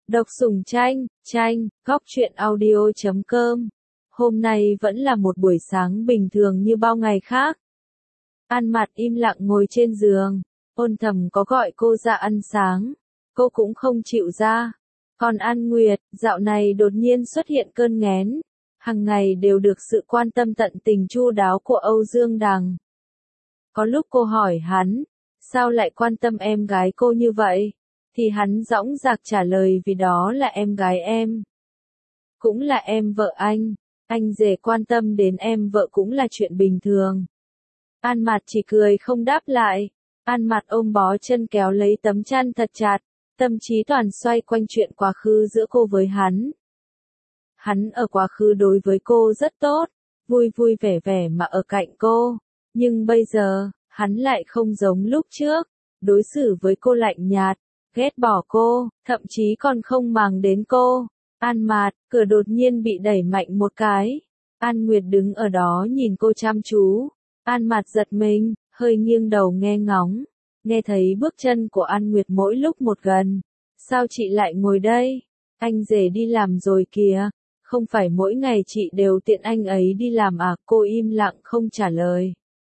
Độc Sùng Tranh, Góc Truyện Audio.com. Hôm nay vẫn là một buổi sáng bình thường như bao ngày khác. An Mạt im lặng ngồi trên giường, Ôn Thầm có gọi cô ra ăn sáng, cô cũng không chịu ra. Còn An Nguyệt, dạo này đột nhiên xuất hiện cơn nghén, hàng ngày đều được sự quan tâm tận tình chu đáo của Âu Dương Đằng. Có lúc cô hỏi hắn, sao lại quan tâm em gái cô như vậy? Thì hắn dõng dạc trả lời vì đó là em gái em. Cũng là em vợ anh rể quan tâm đến em vợ cũng là chuyện bình thường. An Mạt chỉ cười không đáp lại, An Mạt ôm bó chân kéo lấy tấm chăn thật chặt, tâm trí toàn xoay quanh chuyện quá khứ giữa cô với hắn. Hắn ở quá khứ đối với cô rất tốt, vui vui vẻ vẻ mà ở cạnh cô, nhưng bây giờ, hắn lại không giống lúc trước, đối xử với cô lạnh nhạt, ghét bỏ cô, thậm chí còn không màng đến cô. An Mạt, cửa đột nhiên bị đẩy mạnh một cái. An Nguyệt đứng ở đó nhìn cô chăm chú. An Mạt giật mình, hơi nghiêng đầu nghe ngóng. Nghe thấy bước chân của An Nguyệt mỗi lúc một gần. Sao chị lại ngồi đây? Anh rể đi làm rồi kìa. Không phải mỗi ngày chị đều tiện anh ấy đi làm à? Cô im lặng không trả lời.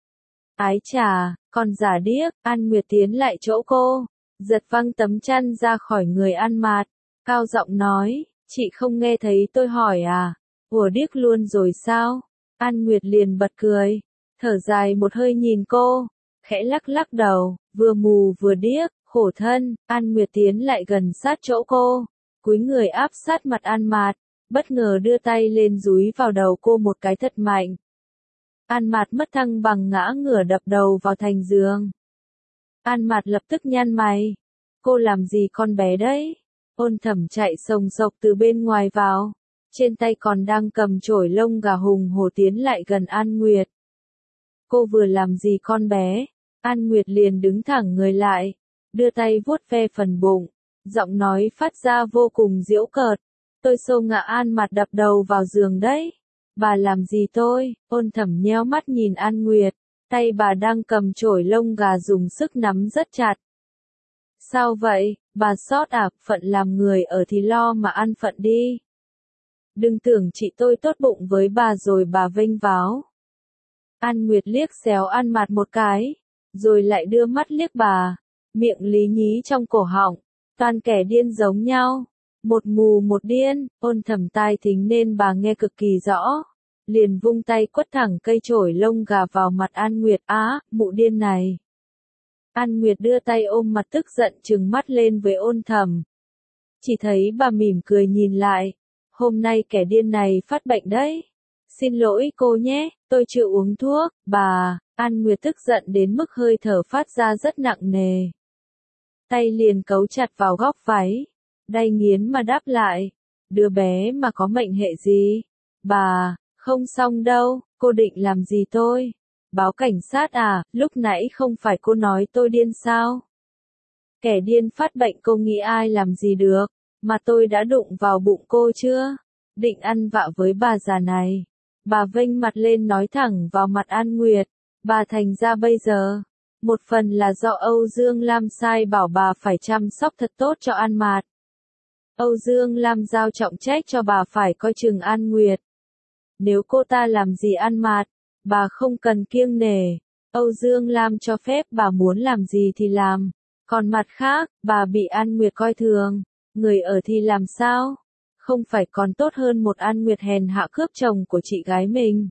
Ái chà, con già điếc. An Nguyệt tiến lại chỗ cô, giật văng tấm chăn ra khỏi người An Mạt, cao giọng nói, chị không nghe thấy tôi hỏi à? Ủa điếc luôn rồi sao? An Nguyệt liền bật cười, thở dài một hơi nhìn cô, khẽ lắc lắc đầu, vừa mù vừa điếc, khổ thân. An Nguyệt tiến lại gần sát chỗ cô, cúi người áp sát mặt An Mạt, bất ngờ đưa tay lên dúi vào đầu cô một cái thật mạnh. An Mạt mất thăng bằng ngã ngửa đập đầu vào thành giường. An Mạt lập tức nhăn mày. Cô làm gì con bé đấy? Ôn Thầm chạy sồng sộc từ bên ngoài vào, trên tay còn đang cầm chổi lông gà hùng hổ tiến lại gần An Nguyệt. Cô vừa làm gì con bé? An Nguyệt liền đứng thẳng người lại, đưa tay vuốt ve phần bụng, giọng nói phát ra vô cùng giễu cợt. Tôi xô ngã An Mạt đập đầu vào giường đấy. Bà làm gì tôi? Ôn Thầm nheo mắt nhìn An Nguyệt, tay bà đang cầm chổi lông gà dùng sức nắm rất chặt. Sao vậy, bà sót à? Phận làm người ở thì lo mà ăn phận đi. Đừng tưởng chị tôi tốt bụng với bà rồi bà vênh váo. An Nguyệt liếc xéo An Mạt một cái, rồi lại đưa mắt liếc bà, miệng lý nhí trong cổ họng, toàn kẻ điên giống nhau, một mù một điên. Ôn Thầm tai thính nên bà nghe cực kỳ rõ, liền vung tay quất thẳng cây chổi lông gà vào mặt An Nguyệt. Á, mụ điên này. An Nguyệt đưa tay ôm mặt tức giận trừng mắt lên với Ôn Thầm. Chỉ thấy bà mỉm cười nhìn lại. Hôm nay kẻ điên này phát bệnh đấy. Xin lỗi cô nhé, tôi chưa uống thuốc. Bà, An Nguyệt tức giận đến mức hơi thở phát ra rất nặng nề. Tay liền cấu chặt vào góc váy, đay nghiến mà đáp lại. Đứa bé mà có mệnh hệ gì? Bà, không xong đâu, cô định làm gì tôi? Báo cảnh sát à? Lúc nãy không phải cô nói tôi điên sao? Kẻ điên phát bệnh cô nghĩ ai làm gì được, mà tôi đã đụng vào bụng cô chưa? Định ăn vạ với bà già này. Bà vênh mặt lên nói thẳng vào mặt An Nguyệt. Bà thành ra bây giờ, một phần là do Âu Dương Lam sai bảo bà phải chăm sóc thật tốt cho An Mạt. Âu Dương Lam giao trọng trách cho bà phải coi chừng An Nguyệt. Nếu cô ta làm gì An Mạt, bà không cần kiêng nể. Âu Dương Lam cho phép bà muốn làm gì thì làm. Còn mặt khác, bà bị An Nguyệt coi thường, người ở thì làm sao? Không phải còn tốt hơn một An Nguyệt hèn hạ cướp chồng của chị gái mình.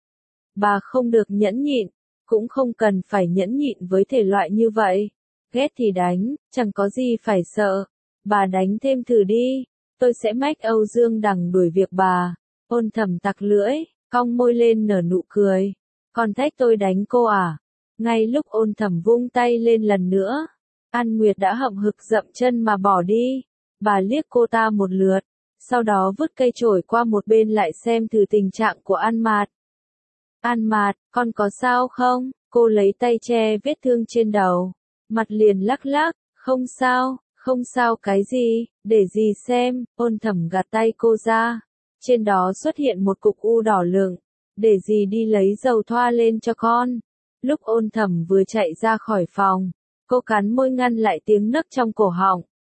Bà không được nhẫn nhịn, cũng không cần phải nhẫn nhịn với thể loại như vậy. Ghét thì đánh, chẳng có gì phải sợ. Bà đánh thêm thử đi, tôi sẽ mách Âu Dương Đằng đuổi việc bà. Ôn Thầm tặc lưỡi, cong môi lên nở nụ cười. Còn thách tôi đánh cô à? Ngay lúc Ôn Thầm vung tay lên lần nữa, An Nguyệt đã hậm hực dậm chân mà bỏ đi. Bà liếc cô ta một lượt, sau đó vứt cây chổi qua một bên lại xem thử tình trạng của An Mạt. An Mạt, con có sao không? Cô lấy tay che vết thương trên đầu, mặt liền lắc lắc, không sao cái gì, để gì xem. Ôn Thầm gạt tay cô ra, trên đó xuất hiện một cục u đỏ lựng, để gì đi lấy dầu thoa lên cho con. Lúc Ôn Thầm vừa chạy ra khỏi phòng, cô cắn môi ngăn lại tiếng nấc trong cổ họng,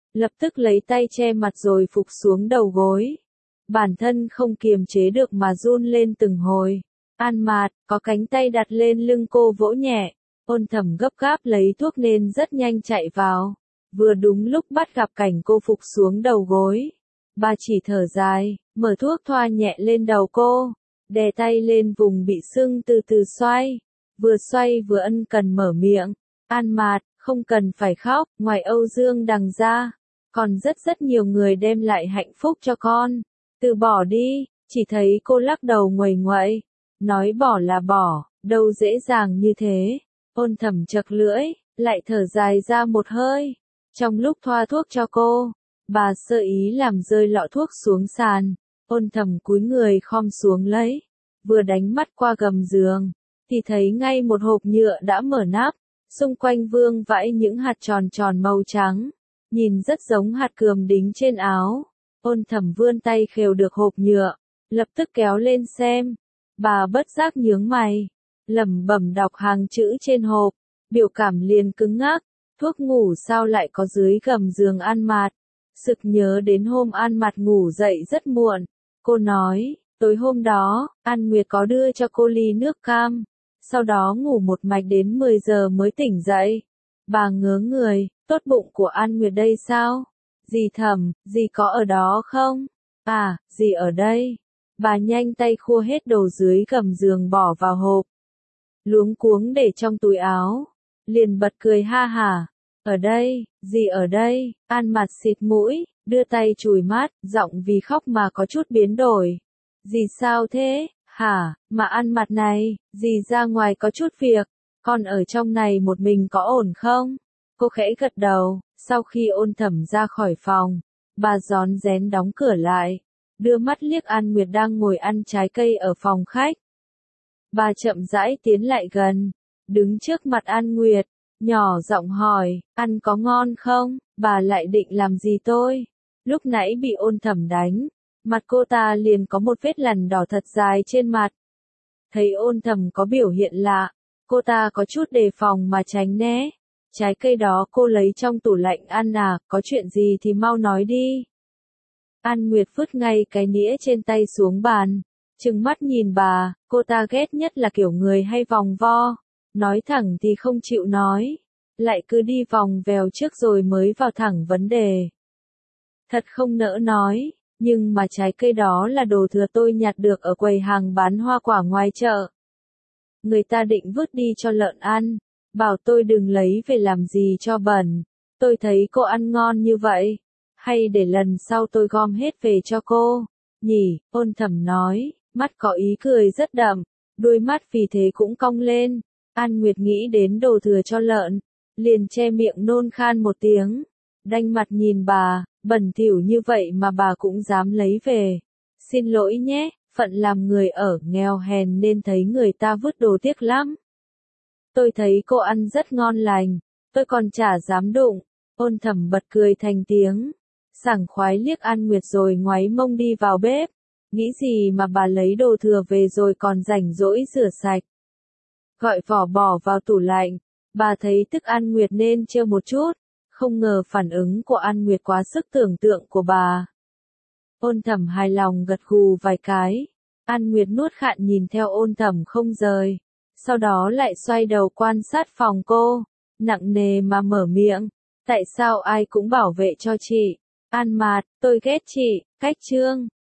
lập tức lấy tay che mặt rồi phục xuống đầu gối. Bản thân không kiềm chế được mà run lên từng hồi. An Mạt, có cánh tay đặt lên lưng cô vỗ nhẹ. Ôn Thẩm gấp gáp lấy thuốc nên rất nhanh chạy vào. Vừa đúng lúc bắt gặp cảnh cô phục xuống đầu gối. Bà chỉ thở dài, mở thuốc thoa nhẹ lên đầu cô, đè tay lên vùng bị sưng từ từ xoay. Vừa xoay vừa ân cần mở miệng. An Mạt, không cần phải khóc, ngoài Âu Dương Đằng ra, còn rất nhiều người đem lại hạnh phúc cho con. Từ bỏ đi, chỉ thấy cô lắc đầu nguầy nguậy. Nói bỏ là bỏ, đâu dễ dàng như thế. Ôn Thẩm chật lưỡi, lại thở dài ra một hơi. Trong lúc thoa thuốc cho cô, bà sơ ý làm rơi lọ thuốc xuống sàn. Ôn Thẩm cúi người khom xuống lấy, vừa đánh mắt qua gầm giường, thì thấy ngay một hộp nhựa đã mở nắp, xung quanh vương vãi những hạt tròn tròn màu trắng, nhìn rất giống hạt cườm đính trên áo. Ôn Thẩm vươn tay khều được hộp nhựa, lập tức kéo lên xem. Bà bất giác nhướng mày, lẩm bẩm đọc hàng chữ trên hộp, biểu cảm liền cứng ngắc. Thuốc ngủ sao lại có dưới gầm giường An Mạt? Sực nhớ đến hôm An Mạt ngủ dậy rất muộn. Cô nói, tối hôm đó, An Nguyệt có đưa cho cô ly nước cam. Sau đó ngủ một mạch đến 10 giờ mới tỉnh dậy. Bà ngớ người, tốt bụng của An Nguyệt đây sao? Dì Thẩm, dì có ở đó không? À, dì ở đây. Bà nhanh tay khua hết đồ dưới gầm giường bỏ vào hộp. Luống cuống để trong túi áo. Liền bật cười ha hả. Ở đây, dì ở đây. An Mạt xịt mũi, đưa tay chùi mắt, giọng vì khóc mà có chút biến đổi. Dì sao thế? Hả, mà An Mạt này, dì ra ngoài có chút việc. Con ở trong này một mình có ổn không? Cô khẽ gật đầu. Sau khi Ôn Thẩm ra khỏi phòng, bà rón rén đóng cửa lại, đưa mắt liếc An Nguyệt đang ngồi ăn trái cây ở phòng khách. Bà chậm rãi tiến lại gần, đứng trước mặt An Nguyệt, nhỏ giọng hỏi, ăn có ngon không? Bà lại định làm gì tôi? Lúc nãy bị Ôn Thẩm đánh, mặt cô ta liền có một vết lằn đỏ thật dài trên mặt. Thấy Ôn Thẩm có biểu hiện lạ, cô ta có chút đề phòng mà tránh né. Trái cây đó cô lấy trong tủ lạnh ăn à, có chuyện gì thì mau nói đi. An Nguyệt vứt ngay cái nĩa trên tay xuống bàn, trừng mắt nhìn bà. Cô ta ghét nhất là kiểu người hay vòng vo, nói thẳng thì không chịu nói, lại cứ đi vòng vèo trước rồi mới vào thẳng vấn đề. Thật không nỡ nói, nhưng mà trái cây đó là đồ thừa tôi nhặt được ở quầy hàng bán hoa quả ngoài chợ. Người ta định vứt đi cho lợn ăn, bảo tôi đừng lấy về làm gì cho bẩn. Tôi thấy cô ăn ngon như vậy, hay để lần sau tôi gom hết về cho cô, nhỉ? Ôn Thẩm nói, mắt có ý cười rất đậm, đôi mắt vì thế cũng cong lên. An Nguyệt nghĩ đến đồ thừa cho lợn, liền che miệng nôn khan một tiếng, đanh mặt nhìn bà, bẩn thỉu như vậy mà bà cũng dám lấy về. Xin lỗi nhé, phận làm người ở nghèo hèn nên thấy người ta vứt đồ tiếc lắm. Tôi thấy cô ăn rất ngon lành, tôi còn chả dám đụng. Ôn Thẩm bật cười thành tiếng, sảng khoái liếc An Nguyệt rồi ngoáy mông đi vào bếp. Nghĩ gì mà bà lấy đồ thừa về rồi còn rảnh rỗi rửa sạch. Gọi vỏ bỏ vào tủ lạnh, bà thấy tức An Nguyệt nên trêu một chút, không ngờ phản ứng của An Nguyệt quá sức tưởng tượng của bà. Ôn Thẩm hài lòng gật gù vài cái, An Nguyệt nuốt khạn nhìn theo Ôn Thẩm không rời, sau đó lại xoay đầu quan sát phòng cô, nặng nề mà mở miệng, tại sao ai cũng bảo vệ cho chị? An Mạt, tôi ghét chị, cách chương.